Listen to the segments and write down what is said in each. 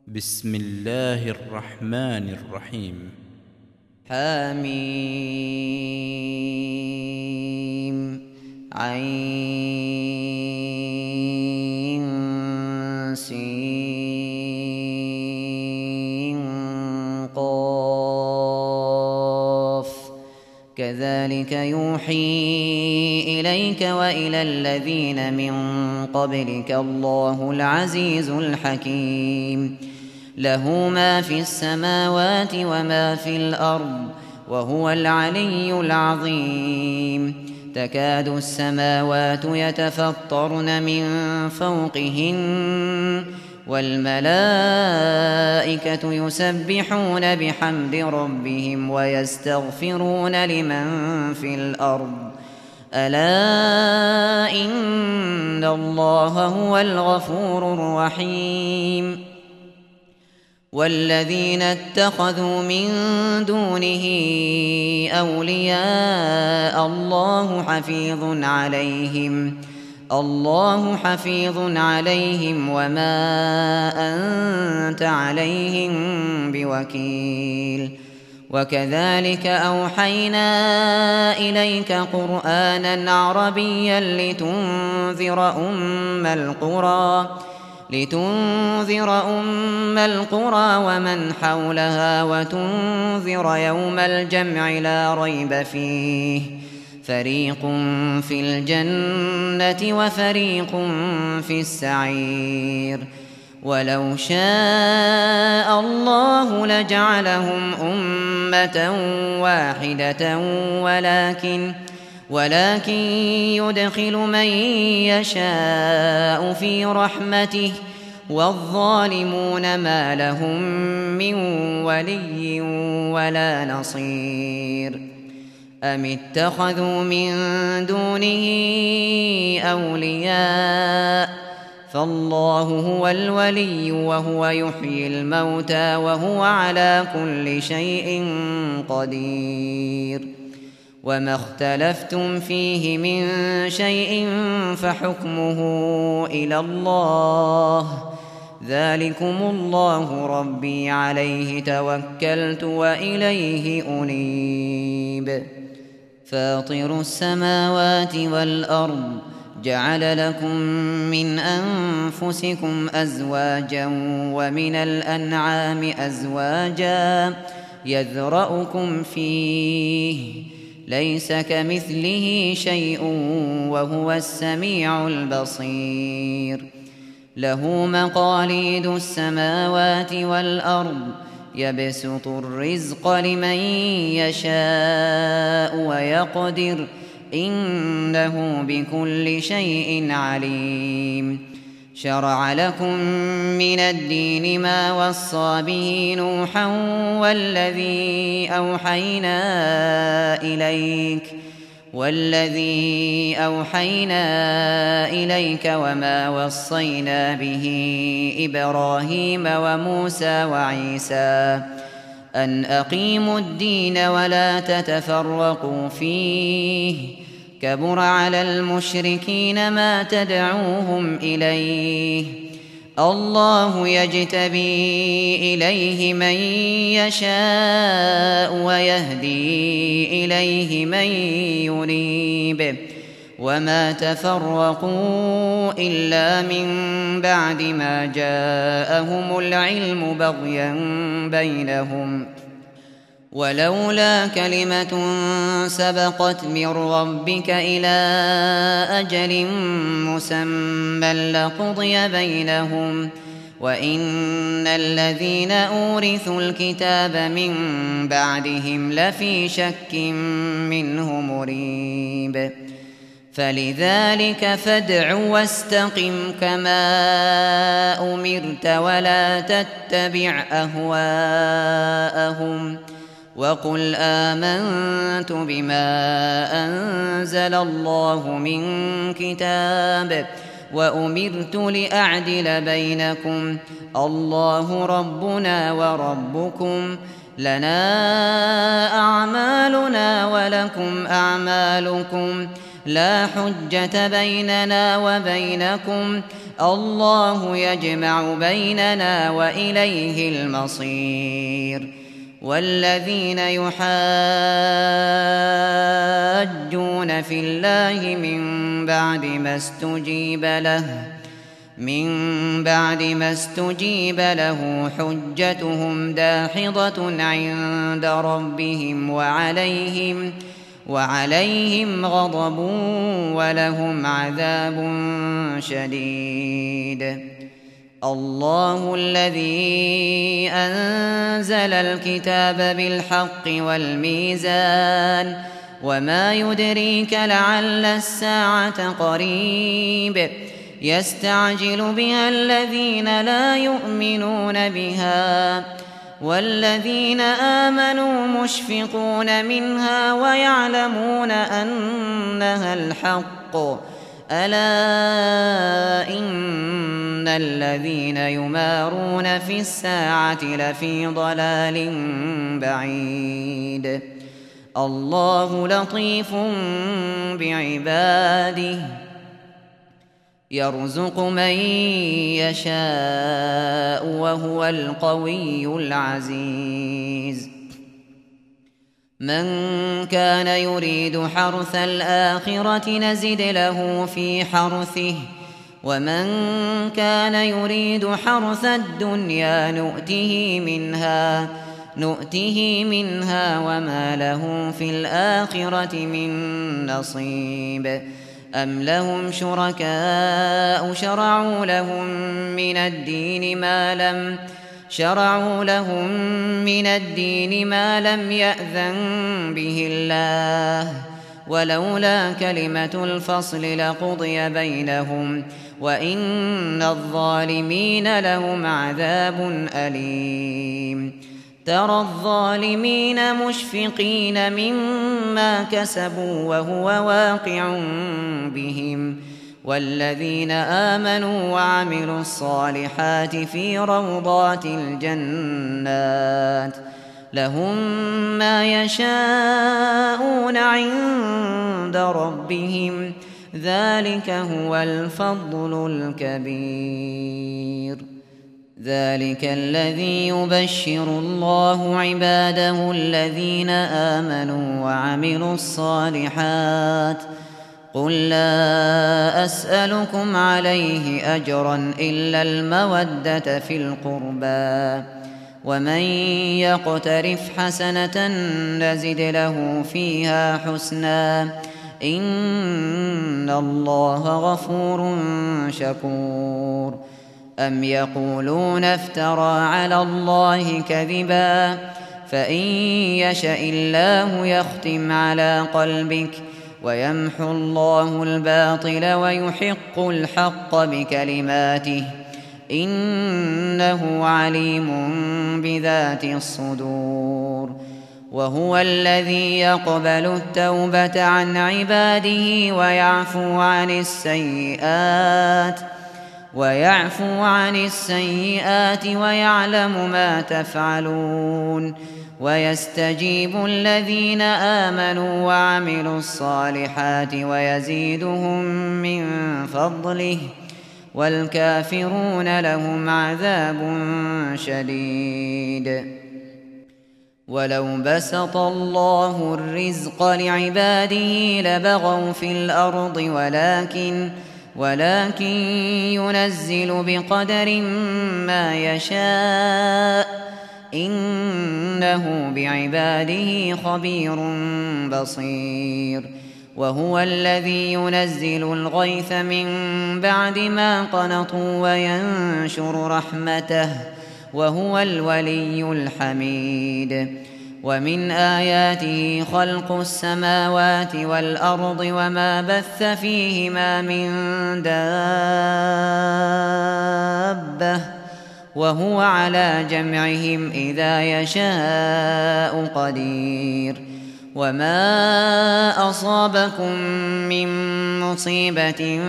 بسم الله الرحمن الرحيم. حميم عين سين قاف كذلك يوحي إليك وإلى الذين من قبلك الله العزيز الحكيم. له ما في السماوات وما في الأرض وهو العلي العظيم. تكاد السماوات يتفطرن من فوقهن والملائكة يسبحون بحمد ربهم ويستغفرون لمن في الأرض ألا إن الله هو الغفور الرحيم. والذين اتخذوا من دونه أولياء الله حفيظ عليهم وما أنت عليهم بوكيل. وكذلك أوحينا إليك قرآنا عربيا لتنذر أم القرى ومن حولها وتنذر يوم الجمع لا ريب فيه فريق في الجنة وفريق في السعير. ولو شاء الله لجعلهم أمة واحدة ولكن يدخل من يشاء في رحمته والظالمون ما لهم من ولي ولا نصير. أم اتخذوا من دونه أولياء فالله هو الولي وهو يحيي الموتى وهو على كل شيء قدير. وما اختلفتم فيه من شيء فحكمه إلى الله ذلكم الله ربي عليه توكلت وإليه أنيب. فاطر السماوات والأرض جعل لكم من أنفسكم أزواجا ومن الأنعام أزواجا يذرأكم فيه ليس كمثله شيء وهو السميع البصير. له مقاليد السماوات والأرض يبسط الرزق لمن يشاء ويقدر إنه بكل شيء عليم. شرع لكم من الدين ما وصى به نوحا والذي أوحينا إليك وما وصينا به إبراهيم وموسى وعيسى أن أقيموا الدين ولا تتفرقوا فيه كبر على المشركين ما تدعوهم إليه. الله يجتبي إليه من يشاء ويهدي إليه من ينيب وما تفرقوا إلا من بعد ما جاءهم العلم بغيا بينهم ولولا كلمة سبقت من ربك إلى أجل مسمى لقضي بينهم وإن الذين أورثوا الكتاب من بعدهم لفي شك منه مريب. فلذلك فادع واستقم كما أمرت ولا تتبع أهواءهم وقل آمنت بما أنزل الله من كتاب وأمرت لأعدل بينكم الله ربنا وربكم لنا أعمالنا ولكم أعمالكم لا حجة بيننا وبينكم الله يجمع بيننا وإليه المصير والذين يحاجون في الله من بعد ما استجيب له حجتهم داحضة عند ربهم وعليهم غضب ولهم عذاب شديد. الله الذي أنزل الكتاب بالحق والميزان وما يدريك لعل الساعة قريب يستعجل بها الذين لا يؤمنون بها والذين آمنوا مشفقون منها ويعلمون أنها الحق ألا إن الذين يمارون في الساعة لفي ضلال بعيد. الله لطيف بعباده يرزق من يشاء وهو القوي العزيز. من كان يريد حرث الآخرة نزد له في حرثه ومن كان يريد حرث الدنيا نؤته منها وما له في الآخرة من نصيب. أم لهم شركاء شرعوا لهم من الدين ما لم يأذن به الله ولولا كلمة الفصل لقضي بينهم وإن الظالمين لهم عذاب أليم. ترى الظالمين مشفقين مما كسبوا وهو واقع بهم والذين آمنوا وعملوا الصالحات في روضات الجنات لهم ما يشاءون عند ربهم ذلك هو الفضل الكبير. ذلك الذي يبشر الله عباده الذين آمنوا وعملوا الصالحات قل لا أسألكم عليه أجرا إلا المودة في القربى ومن يقترف حسنة نزد له فيها حسنا إن الله غفور شكور. أم يقولون افترى على الله كذبا فإن يشأ الله يختم على قلبك ويمحو الله الباطل ويحق الحق بكلماته إنه عليم بذات الصدور. وهو الذي يقبل التوبة عن عباده ويعفو عن السيئات ويعلم ما تفعلون ويستجيب الذين آمنوا وعملوا الصالحات ويزيدهم من فضله والكافرون لهم عذاب شديد. ولو بسط الله الرزق لعباده لبغوا في الأرض ولكن ينزل بقدر ما يشاء إنه بعباده خبير بصير. وهو الذي ينزل الغيث من بعد ما قنطوا وينشر رحمته وهو الولي الحميد. ومن آياته خلق السماوات والأرض وما بث فيهما من دابة وهو على جمعهم إذا يشاء قدير. وما أصابكم من مصيبة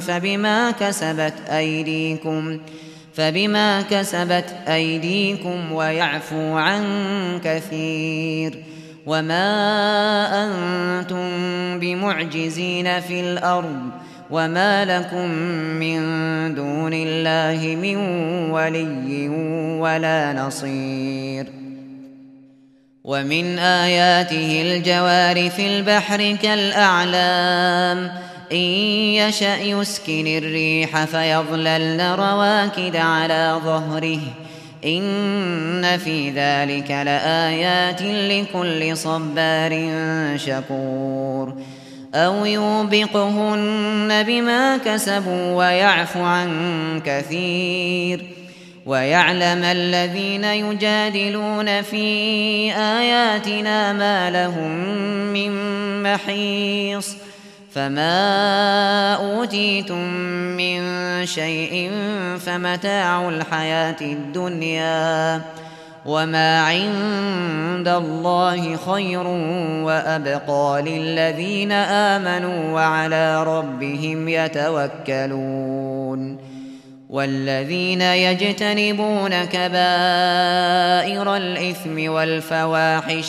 فبما كسبت أيديكم ويعفو عن كثير. وما أنتم بمعجزين في الأرض وما لكم من دون الله من ولي ولا نصير ومن آياته الجوار في البحر كالأعلام إن يشأ يسكن الريح فيظللن رواكد على ظهره إن في ذلك لآيات لكل صبار شكور أو يوبقهن بما كسبوا ويعفو عن كثير ويعلم الذين يجادلون في آياتنا ما لهم من محيص فما أوتيتم من شيء فمتاع الحياة الدنيا وما عند الله خير وأبقى للذين آمنوا وعلى ربهم يتوكلون والذين يجتنبون كبائر الإثم والفواحش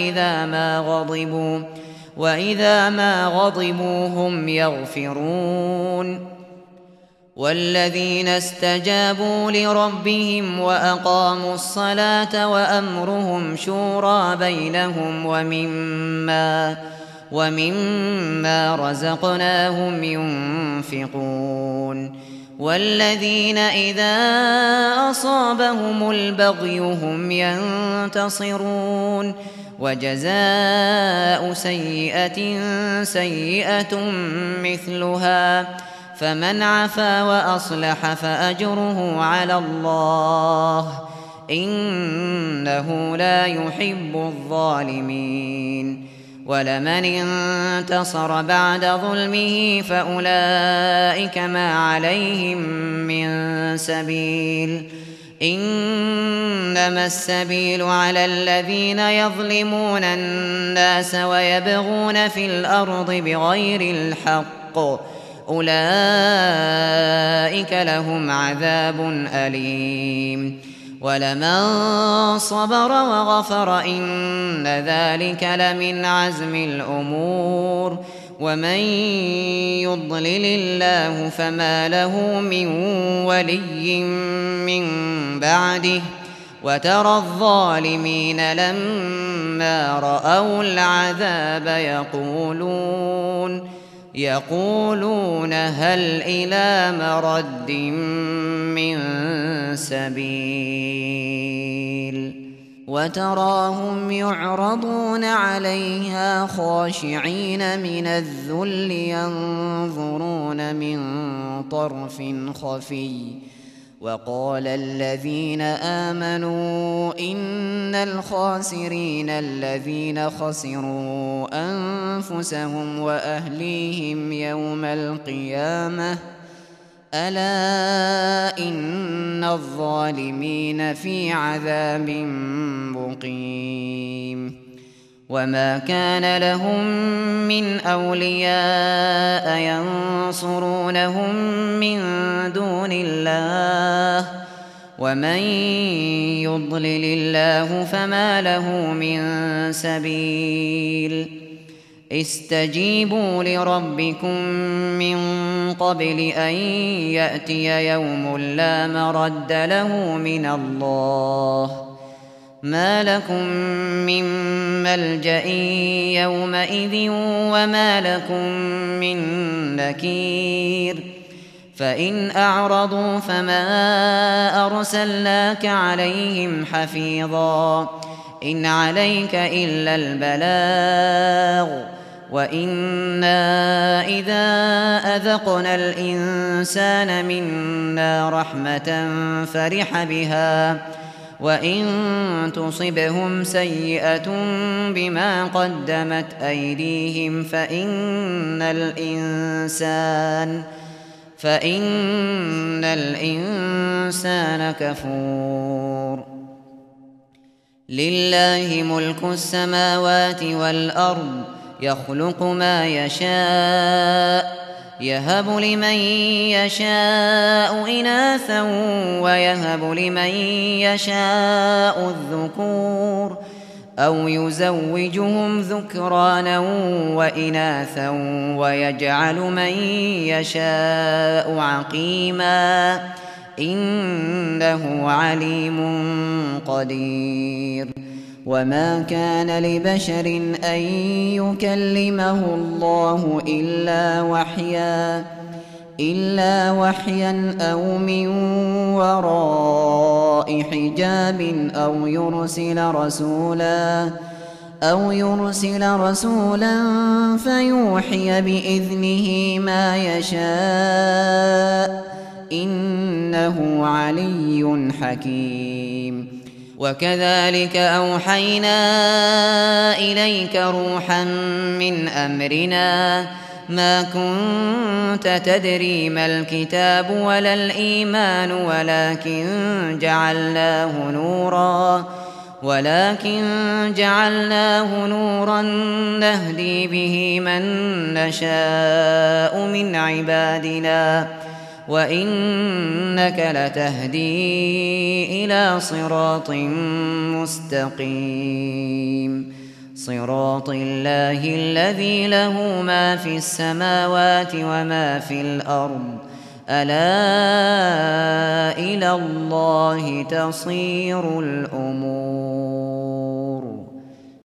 وإذا ما غضبوا هم يغفرون والذين استجابوا لربهم وأقاموا الصلاة وأمرهم شورى بينهم ومما رزقناهم ينفقون والذين إذا أصابهم البغي هم ينتصرون وجزاء سيئة سيئة مثلها فمن عفا وأصلح فأجره على الله إنه لا يحب الظالمين ولمن انتصر بعد ظلمه فأولئك ما عليهم من سبيل إنما السبيل على الذين يظلمون الناس ويبغون في الأرض بغير الحق أولئك لهم عذاب أليم ولمن صبر وغفر إن ذلك لمن عزم الأمور ومن يضلل الله فما له من ولي من بعده وترى الظالمين لما رأوا العذاب يقولون هل إلى مرد من سبيل وتراهم يعرضون عليها خاشعين من الذل ينظرون من طرف خفي وقال الذين آمنوا إن الخاسرين الذين خسروا أنفسهم وأهليهم يوم القيامة ألا إن الظالمين في عذاب مقيم وما كان لهم من أولياء ينصرونهم من دون الله ومن يضلل الله فما له من سبيل استجيبوا لربكم من قبل أن يأتي يوم لا مرد له من الله ما لكم من ملجأ يومئذ وما لكم من نكير فإن أعرضوا فما أرسلناك عليهم حفيظا إن عليك إلا البلاغ وإنا إذا أذقنا الإنسان منا رحمة فرح بها وإن تصبهم سيئة بما قدمت أيديهم فإن الإنسان كفور لله ملك السماوات والأرض يخلق ما يشاء يهب لمن يشاء إناثا ويهب لمن يشاء الذكور أو يزوجهم ذكرانا وإناثا ويجعل من يشاء عقيما إنه عليم قدير. وما كان لبشر أن يكلمه الله إلا وحيا أو من وراء حجاب أو يرسل رسولا فيوحي بإذنه ما يشاء إنه علي حكيم. وكذلك أوحينا إليك روحا من أمرنا ما كنت تدري ما الكتاب ولا الإيمان ولكن جعلناه نورا نهدي به من نشاء من عبادنا وإنك لتهدي إلى صراط مستقيم صراط الله الذي له ما في السماوات وما في الأرض ألا إلى الله تصير الأمور.